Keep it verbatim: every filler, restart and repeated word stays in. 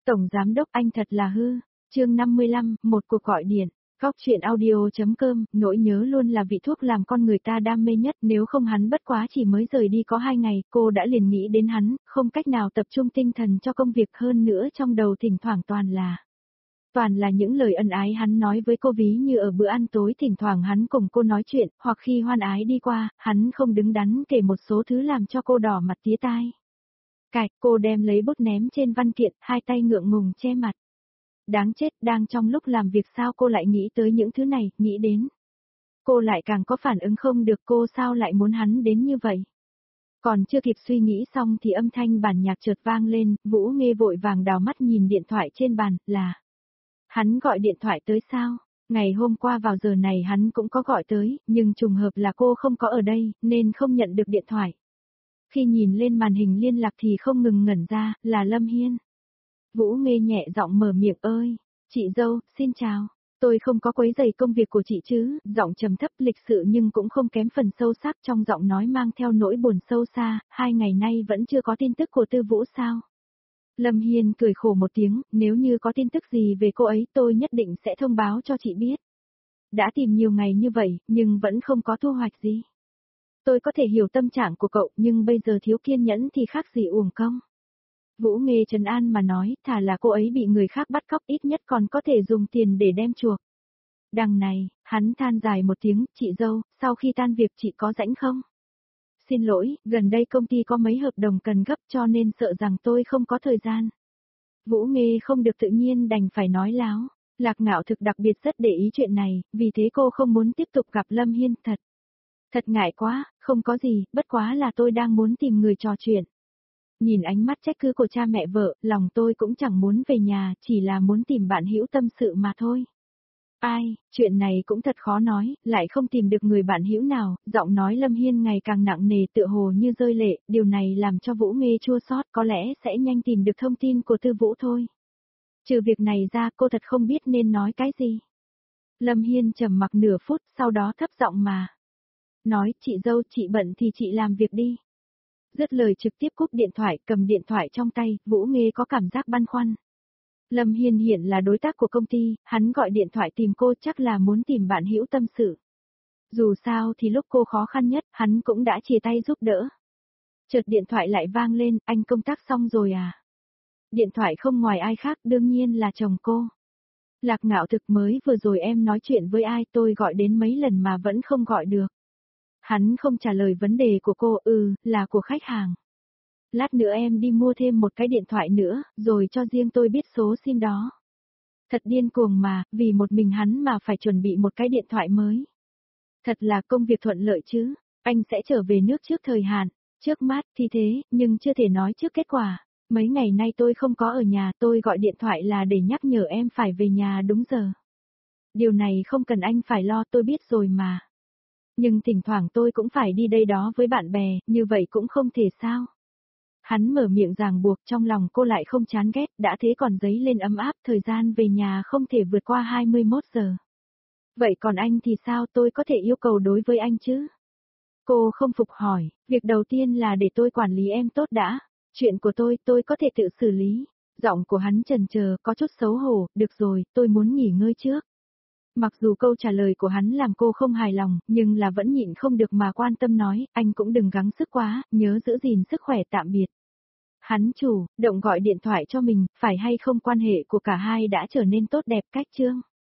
Tổng Giám Đốc anh thật là hư. Chương năm mươi lăm, một cuộc gọi điện. Góc chuyện audio.com, nỗi nhớ luôn là vị thuốc làm con người ta đam mê nhất, nếu không hắn bất quá chỉ mới rời đi có hai ngày, cô đã liền nghĩ đến hắn, không cách nào tập trung tinh thần cho công việc hơn nữa, trong đầu thỉnh thoảng toàn là. Toàn là những lời ân ái hắn nói với cô, ví như ở bữa ăn tối thỉnh thoảng hắn cùng cô nói chuyện, hoặc khi hoan ái đi qua, hắn không đứng đắn kể một số thứ làm cho cô đỏ mặt tía tai. Cạch, cô đem lấy bút ném trên văn kiện, hai tay ngượng ngùng che mặt. Đáng chết, đang trong lúc làm việc sao cô lại nghĩ tới những thứ này, nghĩ đến. Cô lại càng có phản ứng không được, cô sao lại muốn hắn đến như vậy. Còn chưa kịp suy nghĩ xong thì âm thanh bản nhạc chợt vang lên, Vũ Nghê vội vàng đào mắt nhìn điện thoại trên bàn, là. Hắn gọi điện thoại tới sao? Ngày hôm qua vào giờ này hắn cũng có gọi tới, nhưng trùng hợp là cô không có ở đây, nên không nhận được điện thoại. Khi nhìn lên màn hình liên lạc thì không ngừng ngẩn ra, là Lâm Hiên. Vũ Nghê nhẹ giọng mở miệng, ơi, chị dâu, xin chào, tôi không có quấy rầy công việc của chị chứ, giọng trầm thấp lịch sự nhưng cũng không kém phần sâu sắc, trong giọng nói mang theo nỗi buồn sâu xa, hai ngày nay vẫn chưa có tin tức của Tư Vũ sao? Lâm Hiên cười khổ một tiếng, nếu như có tin tức gì về cô ấy tôi nhất định sẽ thông báo cho chị biết. Đã tìm nhiều ngày như vậy, nhưng vẫn không có thu hoạch gì. Tôi có thể hiểu tâm trạng của cậu, nhưng bây giờ thiếu kiên nhẫn thì khác gì uổng công. Vũ Nghê trấn an mà nói, thà là cô ấy bị người khác bắt cóc ít nhất còn có thể dùng tiền để đem chuộc. Đằng này, hắn than dài một tiếng, chị dâu, sau khi tan việc chị có rảnh không? Xin lỗi, gần đây công ty có mấy hợp đồng cần gấp cho nên sợ rằng tôi không có thời gian. Vũ Nghê không được tự nhiên đành phải nói láo, Lạc Ngạo thực đặc biệt rất để ý chuyện này, vì thế cô không muốn tiếp tục gặp Lâm Hiên thật. Thật ngại quá, không có gì, bất quá là tôi đang muốn tìm người trò chuyện. Nhìn ánh mắt trách cứ của cha mẹ vợ, lòng tôi cũng chẳng muốn về nhà, chỉ là muốn tìm bạn hữu tâm sự mà thôi. Ai, chuyện này cũng thật khó nói, lại không tìm được người bạn hữu nào, giọng nói Lâm Hiên ngày càng nặng nề tựa hồ như rơi lệ, điều này làm cho Vũ Nghê chua xót, có lẽ sẽ nhanh tìm được thông tin của Tư Vũ thôi. Trừ việc này ra cô thật không biết nên nói cái gì. Lâm Hiên trầm mặc nửa phút, sau đó thấp giọng mà. Nói, chị dâu, chị bận thì chị làm việc đi. Dứt lời trực tiếp cúp điện thoại, cầm điện thoại trong tay, Vũ Nghê có cảm giác băn khoăn. Lâm Hiên hiện là đối tác của công ty, hắn gọi điện thoại tìm cô chắc là muốn tìm bạn hữu tâm sự. Dù sao thì lúc cô khó khăn nhất, hắn cũng đã chia tay giúp đỡ. Chợt điện thoại lại vang lên, anh công tác xong rồi à? Điện thoại không ngoài ai khác, đương nhiên là chồng cô. Lạc Ngạo thực, mới vừa rồi em nói chuyện với ai, tôi gọi đến mấy lần mà vẫn không gọi được. Hắn không trả lời vấn đề của cô, ừ, là của khách hàng. Lát nữa em đi mua thêm một cái điện thoại nữa, rồi cho riêng tôi biết số sim đó. Thật điên cuồng mà, vì một mình hắn mà phải chuẩn bị một cái điện thoại mới. Thật là công việc thuận lợi chứ, anh sẽ trở về nước trước thời hạn, trước mắt thì thế, nhưng chưa thể nói trước kết quả. Mấy ngày nay tôi không có ở nhà, tôi gọi điện thoại là để nhắc nhở em phải về nhà đúng giờ. Điều này không cần anh phải lo, tôi biết rồi mà. Nhưng thỉnh thoảng tôi cũng phải đi đây đó với bạn bè, như vậy cũng không thể sao. Hắn mở miệng ràng buộc, trong lòng cô lại không chán ghét, đã thế còn dấy lên ấm áp, thời gian về nhà không thể vượt qua hai mươi mốt giờ. Vậy còn anh thì sao, tôi có thể yêu cầu đối với anh chứ? Cô không phục hỏi, việc đầu tiên là để tôi quản lý em tốt đã, chuyện của tôi, tôi có thể tự xử lý. Giọng của hắn chần chờ, có chút xấu hổ, được rồi, tôi muốn nghỉ ngơi trước. Mặc dù câu trả lời của hắn làm cô không hài lòng, nhưng là vẫn nhịn không được mà quan tâm nói, anh cũng đừng gắng sức quá, nhớ giữ gìn sức khỏe, tạm biệt. Hắn chủ động gọi điện thoại cho mình, phải hay không quan hệ của cả hai đã trở nên tốt đẹp cách chương.